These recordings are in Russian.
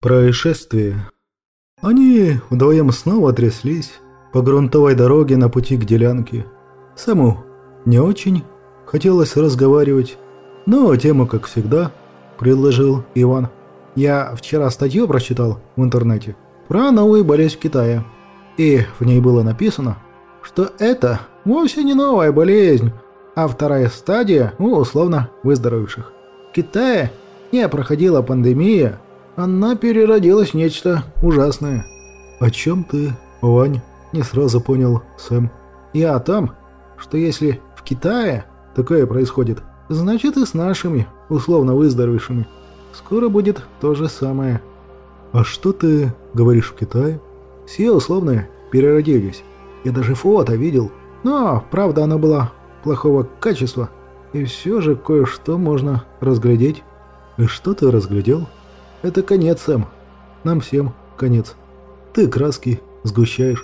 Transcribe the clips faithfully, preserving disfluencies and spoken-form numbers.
Происшествие. Они вдвоем снова тряслись по грунтовой дороге на пути к делянке. Сэму не очень хотелось разговаривать, но тему, как всегда, предложил Иван. «Я вчера статью прочитал в интернете про новую болезнь в Китае, и в ней было написано, что это вовсе не новая болезнь, а вторая стадия у условно выздоровевших. В Китае не проходила пандемия, она переродилась в нечто ужасное». «О чем ты, Вань?» – не сразу понял Сэм. «Я о том, что если в Китае такое происходит, значит и с нашими условно выздоровевшими скоро будет то же самое». «А что ты говоришь в Китае?» «Все условно переродились. Я даже фото видел, но, правда, оно было плохого качества, и все же кое-что можно разглядеть». «И что ты разглядел?» «Это конец, Сэм. Нам всем конец. Ты краски сгущаешь.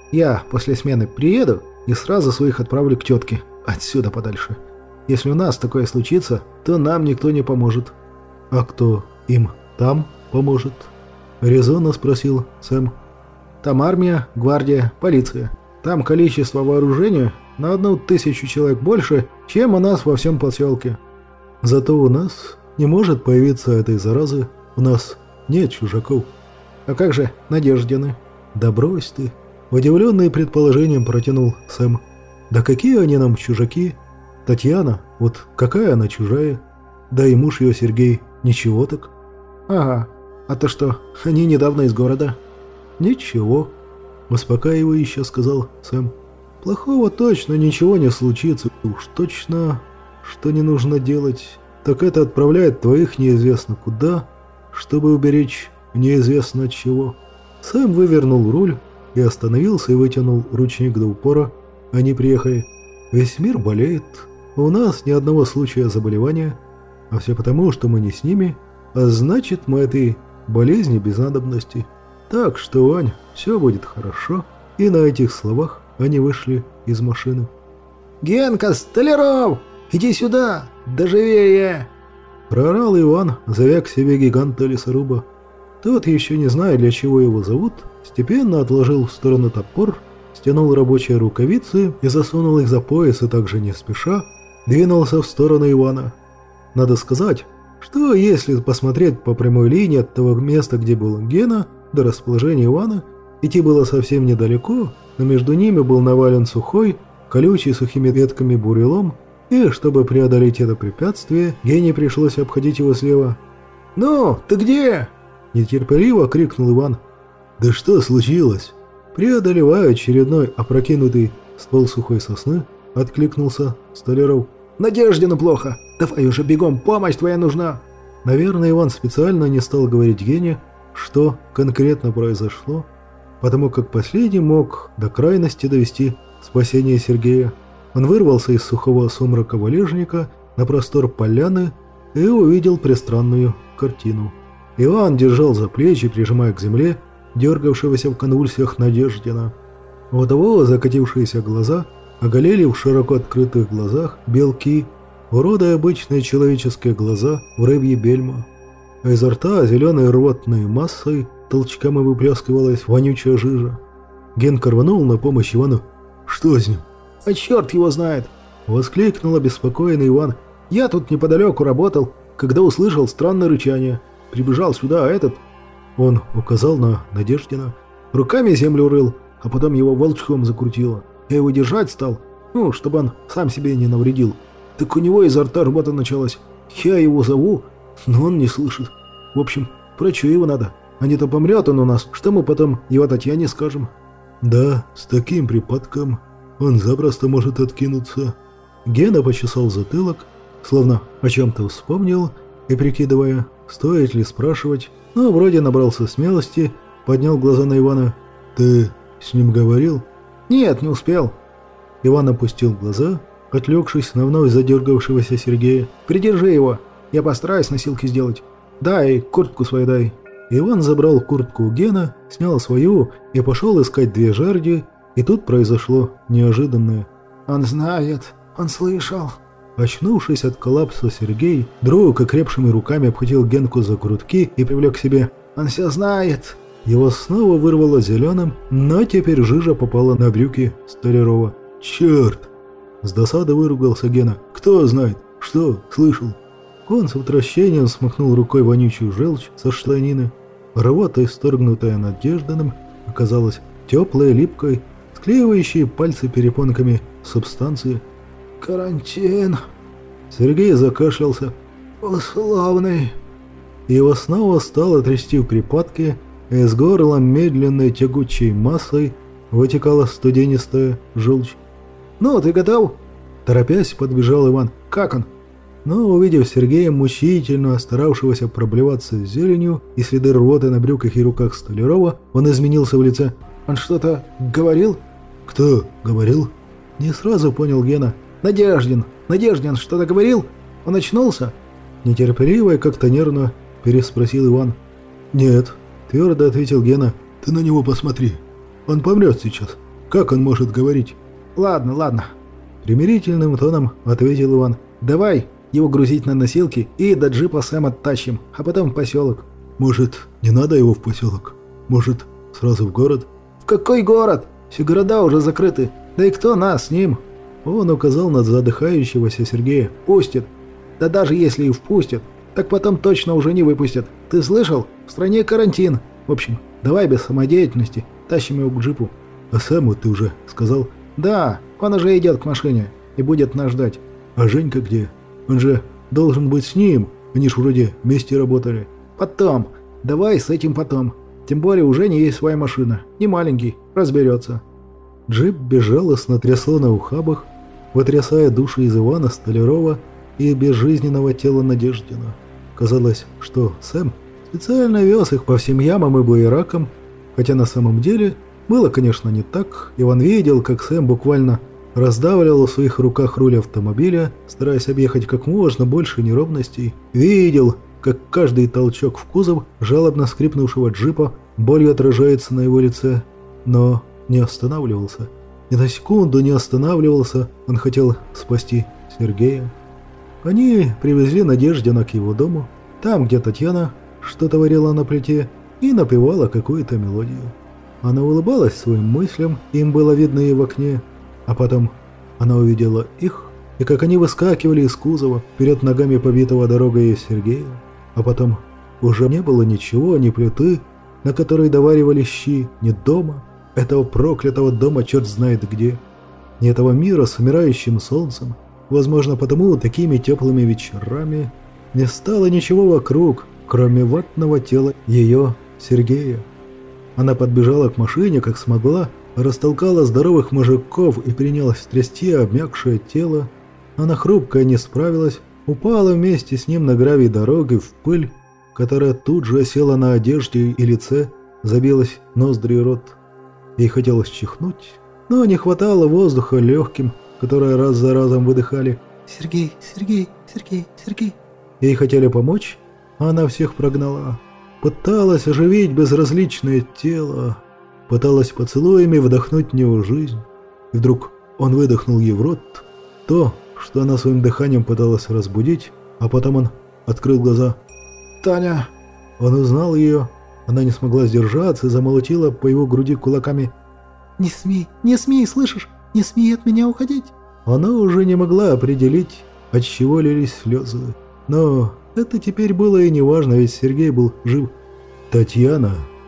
Я после смены приеду и сразу своих отправлю к тетке. Отсюда подальше. Если у нас такое случится, то нам никто не поможет». «А кто им там поможет?» — резонно спросил Сэм. «Там армия, гвардия, полиция. Там количество вооружения на одну тысячу человек больше, чем у нас во всем поселке. Зато у нас не может появиться этой заразы. У нас нет чужаков». «А как же Надеждины?» «Да брось ты!» — удивленный предположением протянул Сэм. «Да какие они нам чужаки? Татьяна, вот какая она чужая? Да и муж ее Сергей, ничего так». «Ага, а то что, они недавно из города?» «Ничего», — успокаивающе сказал Сэм. «Плохого точно ничего не случится. Уж точно, что не нужно делать, так это отправлять твоих неизвестно куда, чтобы уберечь неизвестно от чего». Сэм вывернул руль и остановился и вытянул ручник до упора. Они приехали. «Весь мир болеет. У нас ни одного случая заболевания. А все потому, что мы не с ними. А значит, мы этой болезни без надобности. Так что, Вань, все будет хорошо». И на этих словах они вышли из машины. «Генка, Столяров! Иди сюда! Доживее!» Проорал Иван, зовя к себе гиганта лесоруба. Тот, еще не зная, для чего его зовут, степенно отложил в сторону топор, стянул рабочие рукавицы и засунул их за пояс, и также не спеша двинулся в сторону Ивана. Надо сказать, что если посмотреть по прямой линии от того места, где был Гена, до расположения Ивана, идти было совсем недалеко, но между ними был навален сухой, колючий сухими ветками бурелом, и чтобы преодолеть это препятствие, Гене пришлось обходить его слева. «Ну, ты где?» — нетерпеливо крикнул Иван. «Да что случилось?» Преодолевая очередной опрокинутый ствол сухой сосны, откликнулся Столяров. «Надеждину плохо. Давай уже бегом, помощь твоя нужна». Наверное, Иван специально не стал говорить Гене, что конкретно произошло, потому как последний мог до крайности довести спасение Сергея. Он вырвался из сухого сумрака валежника на простор поляны и увидел пристранную картину. Иван держал за плечи, прижимая к земле дергавшегося в конвульсиях Надеждина. У того закатившиеся глаза оголели в широко открытых глазах белки, уродая обычные человеческие глаза в рыбье бельма. А изо рта зеленой рвотной массой толчками выплескивалась вонючая жижа. Генка рванул на помощь Ивану. «Что с ним?» «А черт его знает!» — воскликнул обеспокоенный Иван. «Я тут неподалеку работал, когда услышал странное рычание. Прибежал сюда, а этот...» Он указал на Надеждина. «Руками землю рыл, а потом его волчком закрутило. Я его держать стал, ну, чтобы он сам себе не навредил. Так у него изо рта рвота началась. Я его зову, но он не слышит. В общем, врачу его надо. А не то помрет он у нас, что мы потом его Татьяне скажем». «Да, с таким припадком он запросто может откинуться». Гена почесал затылок, словно о чем-то вспомнил, и прикидывая, стоит ли спрашивать, но вроде набрался смелости, поднял глаза на Ивана. «Ты с ним говорил?» «Нет, не успел». Иван опустил глаза, отвлекшись на вновь задергавшегося Сергея. «Придержи его, я постараюсь носилки сделать. Дай, куртку свою дай». Иван забрал куртку у Гена, снял свою и пошел искать две жарди, и тут произошло неожиданное. «Он знает, он слышал». Очнувшись от коллапса, Сергей, вдруг окрепшими руками обхватил Генку за грудки и привлек к себе. Он все знает!» Его снова вырвало зеленым, но теперь жижа попала на брюки Столярова. «Черт!» С досады выругался Гена. «Кто знает? Что? Слышал?» Он с отвращением смахнул рукой вонючую желчь со штанины. Рвота, исторгнутая Надеждиным, оказалась теплой, липкой, склеивающей пальцы перепонками субстанции. «Карантин!» Сергей закашлялся. «Условный!» Его снова стало трясти в припадке, и из горла медленной тягучей массой вытекала студенистая желчь. «Ну, ты готов?» Торопясь, подбежал Иван. «Как он?» Но, увидев Сергея, мучительно старавшегося проблеваться зеленью и следы рвоты на брюках и руках Столярова, он изменился в лице. «Он что-то говорил?» «Кто говорил?» Не сразу понял Гена. «Надеждин! Надеждин что-то говорил? Он очнулся?» Нетерпеливо и как-то нервно переспросил Иван. «Нет», — твердо ответил Гена. «Ты на него посмотри. Он помрет сейчас. Как он может говорить?» «Ладно, ладно», — примирительным тоном ответил Иван. «Давай его грузить на носилки и до джипа Сэм оттащим, а потом в поселок». «Может, не надо его в поселок? Может, сразу в город?» «В какой город? Все города уже закрыты. Да и кто нас с ним?» Он указал на задыхающегося Сергея. «Пустят. Да даже если и впустят, так потом точно уже не выпустят. Ты слышал? В стране карантин. В общем, давай без самодеятельности. Тащим его к джипу». «А Сэму ты уже сказал?» «Да, он уже идет к машине и будет нас ждать». «А Женька где? Он же должен быть с ним. Они ж вроде вместе работали». «Потом. Давай с этим потом. Тем более у Жени есть своя машина. Не маленький. Разберется». Джип безжалостно трясло на ухабах, вытрясая души из Ивана Столярова и безжизненного тела Надеждина. Казалось, что Сэм специально вез их по всем ямам и буеракам, хотя на самом деле было, конечно, не так. Иван видел, как Сэм буквально раздавливал в своих руках руль автомобиля, стараясь объехать как можно больше неровностей. Видел, как каждый толчок в кузов жалобно скрипнувшего джипа болью отражается на его лице, но не останавливался. Ни на секунду не останавливался, он хотел спасти Сергея. Они привезли Надеждина к его дому, там, где Татьяна что-то варила на плите и напевала какую-то мелодию. Она улыбалась своим мыслям, им было видно и в окне, а потом она увидела их, и как они выскакивали из кузова, вперед ногами побитого дорогой Сергея, а потом уже не было ничего, ни плиты, на которой доваривали щи, ни дома, этого проклятого дома черт знает где, ни этого мира с умирающим солнцем. Возможно, потому такими теплыми вечерами не стало ничего вокруг, кроме ватного тела ее, Сергея. Она подбежала к машине, как смогла, растолкала здоровых мужиков и принялась трясти обмякшее тело. Она хрупкая не справилась, упала вместе с ним на гравий дороги в пыль, которая тут же осела на одежде и лице, забилась ноздри и рот. Ей хотелось чихнуть, но не хватало воздуха легким, которые раз за разом выдыхали. «Сергей, Сергей, Сергей, Сергей». Ей хотели помочь, а она всех прогнала. Пыталась оживить безразличное тело, пыталась поцелуями вдохнуть в него жизнь. И вдруг он выдохнул ей в рот то, что она своим дыханием пыталась разбудить, а потом он открыл глаза. «Таня!» Он узнал ее. Она не смогла сдержаться и замолотила по его груди кулаками. «Не смей, не смей, слышишь? Не смей от меня уходить!» Она уже не могла определить, от чего лились слезы. Но это теперь было и неважно, ведь Сергей был жив. Татьяна,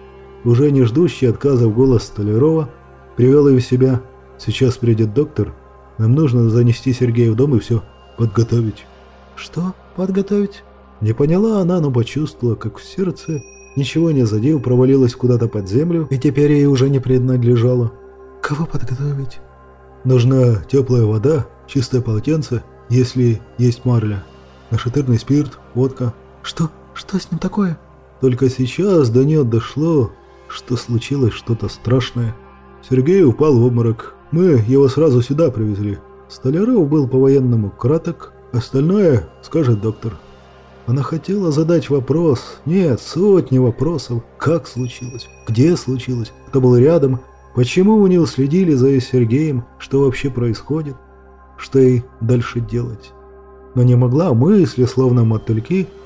уже не ждущий отказа в голос Столярова, привел ее в себя. «Сейчас придет доктор. Нам нужно занести Сергея в дом и все подготовить». «Что подготовить?» Не поняла она, но почувствовала, как в сердце, ничего не задев, провалилась куда-то под землю и теперь ей уже не принадлежало. «Кого подготовить?» «Нужна теплая вода, чистое полотенце, если есть марля, нашатырный спирт, водка». «Что? Что с ним такое?» Только сейчас до нее дошло, что случилось что-то страшное. Сергей упал в обморок. Мы его сразу сюда привезли. Столяров был по-военному краток, остальное скажет доктор. Она хотела задать вопрос. Нет, сотни вопросов. Как случилось? Где случилось? Кто был рядом? Почему у него следили за Сергеем? Что вообще происходит? Что ей дальше делать? Но не могла, мысли, словно мотыльки,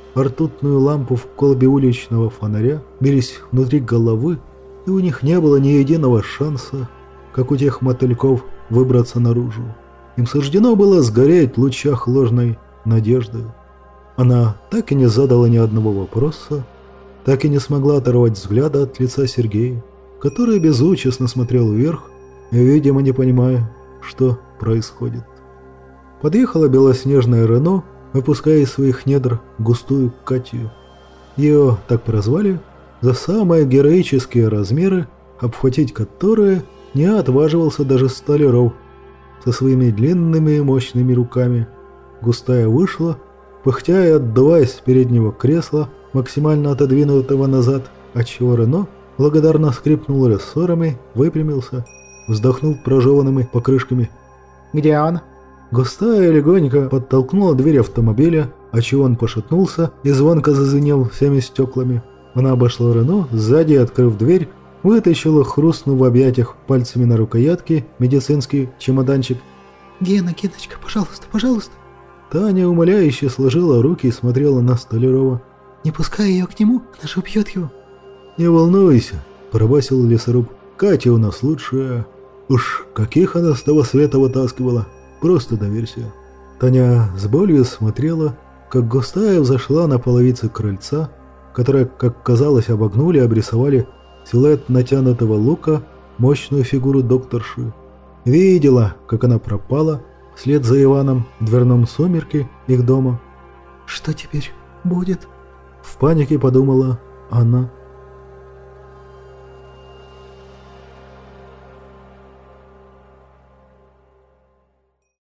ртутную лампу в колбе уличного фонаря, бились внутри головы, и у них не было ни единого шанса, как у тех мотыльков, выбраться наружу. Им суждено было сгореть в лучах ложной надежды. Она так и не задала ни одного вопроса, так и не смогла оторвать взгляда от лица Сергея, который безучастно смотрел вверх, видимо, не понимая, что происходит. Подъехала белоснежная Рено, выпуская из своих недр густую Катю. Ее так прозвали за самые героические размеры, обхватить которые не отваживался даже Столяров со своими длинными и мощными руками. Густая вышла, пыхтя и отдуваясь с переднего кресла, максимально отодвинутого назад, отчего Рено благодарно скрипнул рессорами, выпрямился, вздохнул прожеванными покрышками. «Где он?» Густая легонько подтолкнула дверь автомобиля, отчего он пошатнулся и звонко зазвенел всеми стеклами. Она обошла Рено, сзади, открыв дверь, вытащила, хрустнув в объятиях пальцами на рукоятке, медицинский чемоданчик. «Гена, Геночка, пожалуйста, пожалуйста!» Таня умоляюще сложила руки и смотрела на Столярова. «Не пускай ее к нему, она же убьет его!» «Не волнуйся», – пробасил лесоруб. «Катя у нас лучшая. Уж каких она с того света вытаскивала. Просто доверься». Таня с болью смотрела, как Густая взошла на половице крыльца, которое, как казалось, обогнули и обрисовали силуэт натянутого лука, мощную фигуру докторши. Видела, как она пропала вслед за Иваном в дверном сумерке их дома. «Что теперь будет?» В панике подумала она.